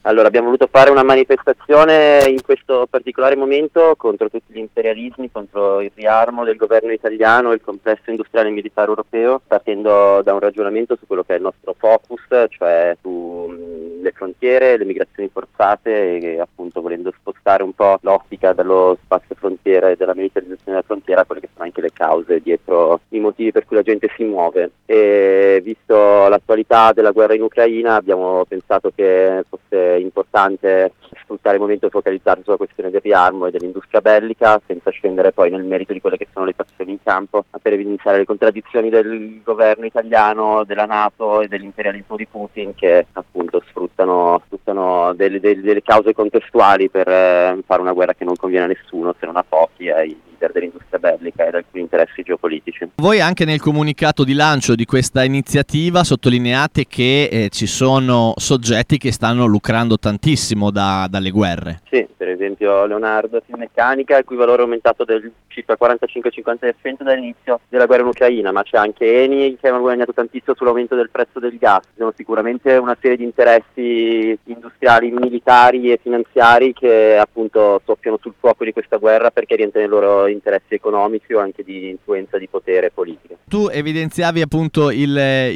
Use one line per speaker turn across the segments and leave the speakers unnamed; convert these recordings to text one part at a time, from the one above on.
Allora, abbiamo voluto fare una manifestazione in questo particolare momento contro tutti gli imperialismi, contro il riarmo del governo italiano e il complesso industriale e militare europeo, partendo da un ragionamento su quello che è il nostro focus, cioè sulle frontiere, le migrazioni forzate e appunto volendo spostare un po' l'ottica dallo spazio frontiera e della militarizzazione della frontiera a quelle che sono anche le cause dietro i motivi per cui la gente si muove. E visto l'attualità della guerra in Ucraina abbiamo pensato che fosse importante sfruttare il momento e focalizzarsi sulla questione del riarmo e dell'industria bellica senza scendere poi nel merito di quelle che sono le fazioni in campo, per evidenziare le contraddizioni del governo italiano, della NATO e dell'imperialismo di Putin che appunto sfruttano delle cause contestuali per fare una guerra che non conviene a nessuno se non a pochi, ai leader dell'industria bellica e ad alcuni interessi geopolitici.
Voi anche nel comunicato di lancio di questa iniziativa sottolineate che ci sono soggetti che stanno lucrando tantissimo dalle guerre.
Sì, per esempio Leonardo Finmeccanica, il cui valore è aumentato del circa 45-50% dall'inizio della guerra in Ucraina, ma c'è anche Eni che ha guadagnato tantissimo sull'aumento del prezzo del gas. Ci sono sicuramente una serie di interessi industriali, militari e finanziari che appunto soffiano sul fuoco di questa guerra perché rientra nei loro interessi economici o anche di influenza di potere politico.
Tu evidenziavi appunto il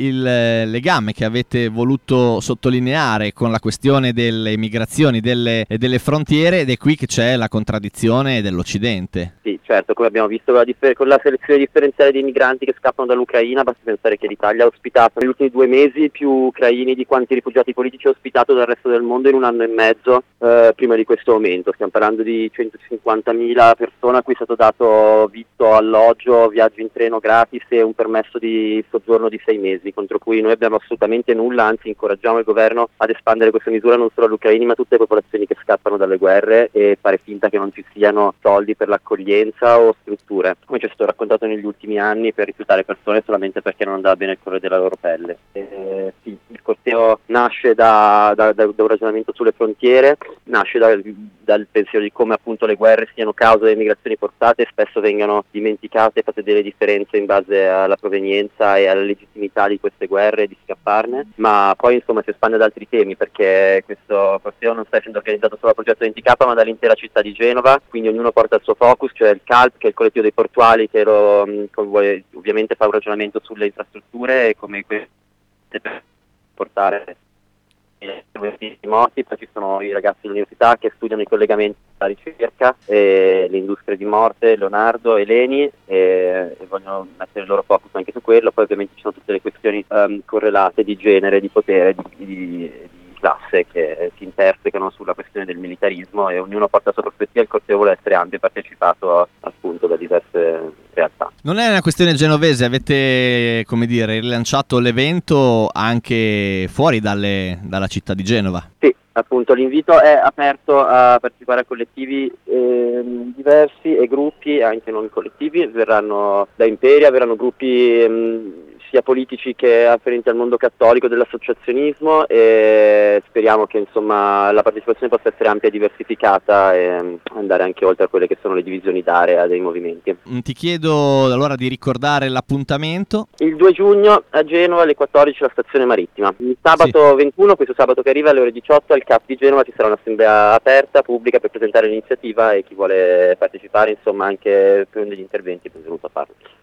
legame che avete voluto sottolineare con la questione delle migrazioni e delle frontiere, ed è qui che c'è la contraddizione dell'Occidente.
Sì, certo, come abbiamo visto con la selezione differenziale dei migranti che scappano dall'Ucraina, basti pensare che l'Italia ha ospitato negli ultimi 2 mesi più ucraini di quanti rifugiati politici ha ospitato dal resto del mondo in un anno e mezzo prima di questo aumento. Stiamo parlando di 150.000 persone a cui è stato dato vitto, alloggio, viaggi in treno gratis e un permesso di soggiorno di 6 mesi, contro cui noi abbiamo assolutamente nulla, anzi incoraggiamo il governo ad espandere questa misura non solo agli ucraini ma a tutte le popolazioni che scappano dalle guerre e fare finta che non ci siano soldi per l'accoglienza o strutture, come ci è stato raccontato negli ultimi anni, per rifiutare persone solamente perché non andava bene il colore della loro pelle. Sì, il corteo nasce da un ragionamento sulle frontiere, nasce dal pensiero di come appunto le guerre siano causa delle migrazioni forzate e spesso vengano dimenticate e fatte delle differenze in base alla provenienza e alla legittimità di queste guerre e di scapparne, ma poi insomma si espande ad altri temi perché questo corteo non sta essendo organizzato solo dal progetto 20K ma dall'intera città di Genova, quindi ognuno porta il suo focus, cioè il CALP che è il collettivo dei portuali che ovviamente fa un ragionamento sulle infrastrutture e come queste per portare i morti, poi ci sono i ragazzi dell'università che studiano i collegamenti tra la ricerca e le industrie di morte, Leonardo e Leni, e vogliono mettere il loro focus anche su quello. Poi ovviamente ci sono tutte le questioni correlate di genere, di potere, di classe che si intersecano sulla questione del militarismo e ognuno porta la sua prospettiva. Il corteo vuole essere ampio e partecipato appunto da diverse realtà.
Non è una questione genovese, avete, come dire, rilanciato l'evento anche fuori dalla città di Genova?
Sì, appunto l'invito è aperto a partecipare a collettivi diversi e gruppi, anche non collettivi, verranno da Imperia, verranno gruppi sia politici che afferenti al mondo cattolico dell'associazionismo e speriamo che insomma la partecipazione possa essere ampia e diversificata e andare anche oltre a quelle che sono le divisioni d'area dei movimenti.
Ti chiedo allora di ricordare l'appuntamento.
Il 2 giugno a Genova alle 14 la stazione marittima. Il sabato 21, questo sabato che arriva alle ore 18 al CAP di Genova ci sarà un'assemblea aperta, pubblica per presentare l'iniziativa e chi vuole partecipare insomma anche per degli interventi è benvenuto a farlo.